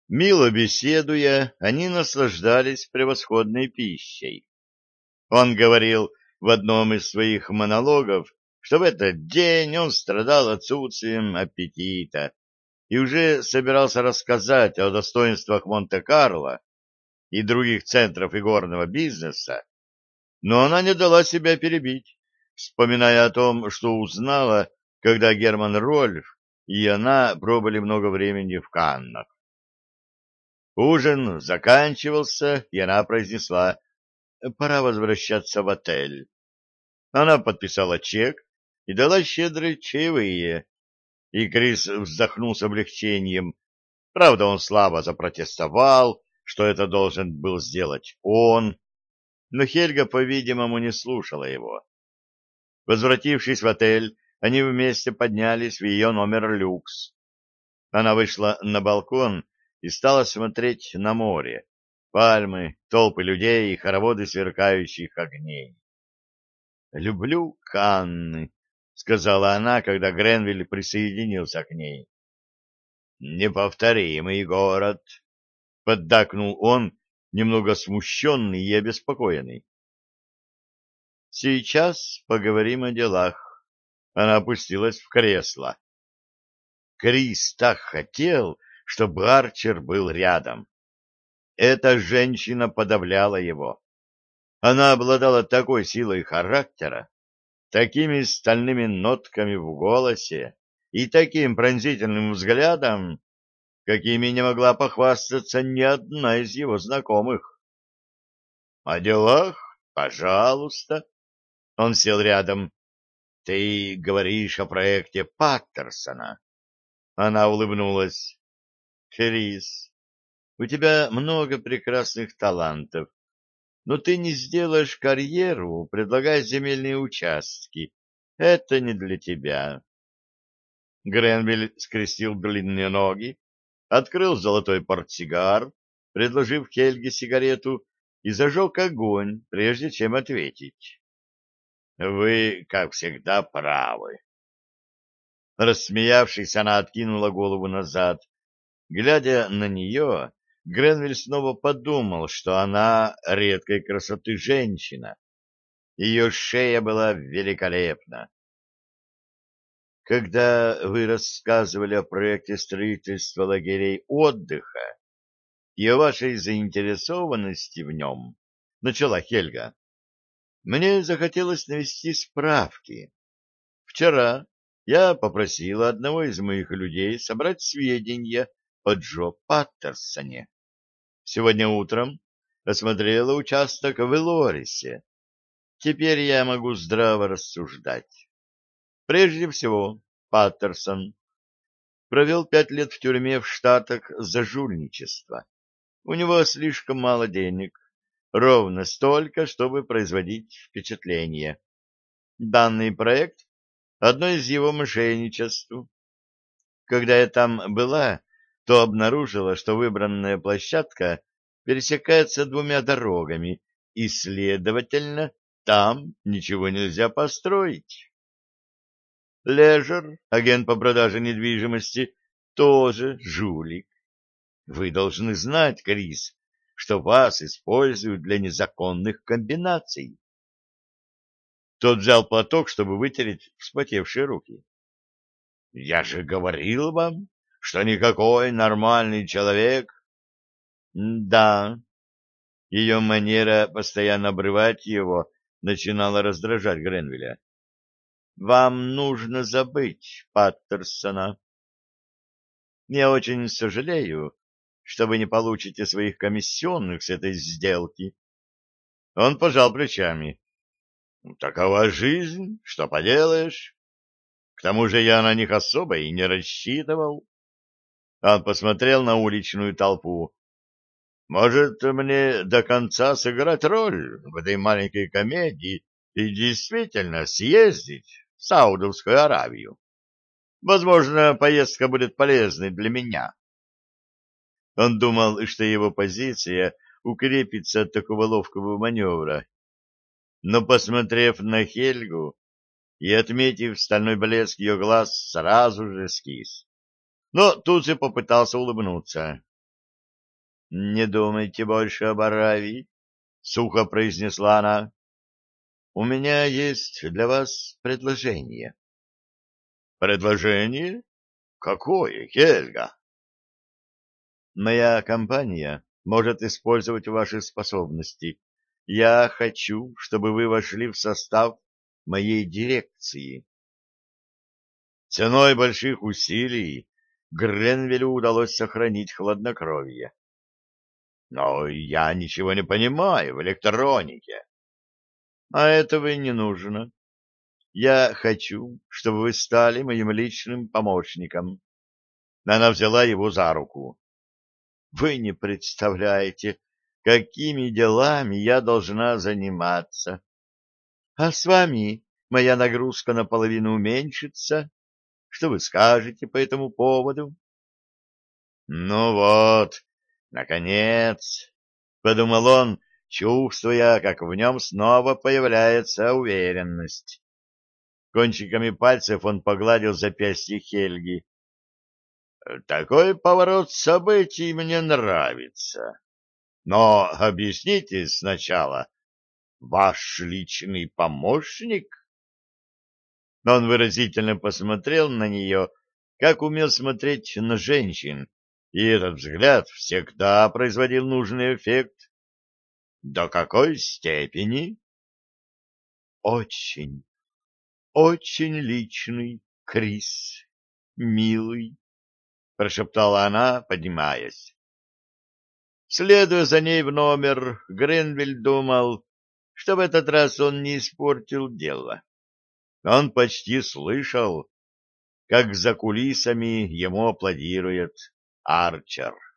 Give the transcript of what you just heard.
Мило беседуя, они наслаждались превосходной пищей. Он говорил в одном из своих монологов, что в этот день он страдал отсутствием аппетита и уже собирался рассказать о достоинствах Монте-Карло и других центров игорного бизнеса, но она не дала себя перебить, вспоминая о том, что узнала, когда Герман Рольф и она пробыли много времени в Каннах. Ужин заканчивался, и она произнесла: «Пора возвращаться в отель». Она подписала чек и дала щедрые чаевые, и Крис вздохнул с облегчением. Правда, он слабо запротестовал, что это должен был сделать он, но Хельга, по-видимому, не слушала его. Возвратившись в отель, они вместе поднялись в ее номер люкс. Она вышла на балкон и стала смотреть на море, пальмы, толпы людей и хороводы сверкающих огней. «Люблю Канны», — сказала она, когда Гренвилл присоединился к ней. «Неповторимый город», — поддакнул он, немного смущенный и обеспокоенный. «Сейчас поговорим о делах». Она опустилась в кресло. Крис так хотел, чтобы Арчер был рядом. Эта женщина подавляла его. Она обладала такой силой характера, такими стальными нотками в голосе и таким пронзительным взглядом, какими не могла похвастаться ни одна из его знакомых. — О делах? Пожалуйста. Он сел рядом. — Ты говоришь о проекте Паттерсона. Она улыбнулась. — Крис, у тебя много прекрасных талантов, но ты не сделаешь карьеру, предлагая земельные участки. Это не для тебя. Гренвилл скрестил длинные ноги, открыл золотой портсигар, предложив Хельге сигарету, и зажег огонь, прежде чем ответить. — Вы, как всегда, правы. Рассмеявшись, она откинула голову назад. Глядя на нее, Гренвилл снова подумал, что она редкой красоты женщина. Ее шея была великолепна. Когда вы рассказывали о проекте строительства лагерей отдыха и о вашей заинтересованности в нем, начала Хельга, мне захотелось навести справки. Вчера я попросила одного из моих людей собрать сведения о Джо Паттерсоне. Сегодня утром осмотрела участок в Элорисе. Теперь я могу здраво рассуждать. Прежде всего, Паттерсон провел 5 лет в тюрьме в Штатах за жульничество. У него слишком мало денег, ровно столько, чтобы производить впечатление. Данный проект — одно из его мошенничеств. Когда я там была, то обнаружила, что выбранная площадка пересекается 2 дорогами, и, следовательно, там ничего нельзя построить. Лежер, агент по продаже недвижимости, тоже жулик. Вы должны знать, Крис, что вас используют для незаконных комбинаций. Тот взял платок, чтобы вытереть вспотевшие руки. — Я же говорил вам, что никакой нормальный человек... — Да. Ее манера постоянно обрывать его начинала раздражать Гренвилля. — Вам нужно забыть Паттерсона. Я очень сожалею, что вы не получите своих комиссионных с этой сделки. Он пожал плечами. — Такова жизнь, что поделаешь. К тому же я на них особо и не рассчитывал. Он посмотрел на уличную толпу. Может, мне до конца сыграть роль в этой маленькой комедии и действительно съездить в Саудовскую Аравию? Возможно, поездка будет полезной для меня. Он думал, что его позиция укрепится от такого ловкого маневра. Но, посмотрев на Хельгу и отметив стальной блеск ее глаз, сразу же скис. Но тут же попытался улыбнуться. Не думайте больше об Аравии, — сухо произнесла она. — У меня есть для вас предложение. — Предложение? Какое, Хельга? — Моя компания может использовать ваши способности. Я хочу, чтобы вы вошли в состав моей дирекции. Ценой больших усилий Гренвелю удалось сохранить хладнокровие. Но я ничего не понимаю в электронике. А этого и не нужно. Я хочу, чтобы вы стали моим личным помощником. Она взяла его за руку. Вы не представляете, какими делами я должна заниматься. А с вами моя нагрузка наполовину уменьшится. Что вы скажете по этому поводу? Ну вот, наконец, — подумал он, чувствуя, как в нем снова появляется уверенность. Кончиками пальцев он погладил запястье Хельги. Такой поворот событий мне нравится. Но объясните сначала, ваш личный помощник? Он выразительно посмотрел на нее, как умел смотреть на женщин, и этот взгляд всегда производил нужный эффект. До какой степени? Очень, очень личный, Крис, милый, прошептала она, поднимаясь. Следуя за ней в номер, Гренвиль думал, что в этот раз он не испортил дело. Он почти слышал, как за кулисами ему аплодирует Арчер.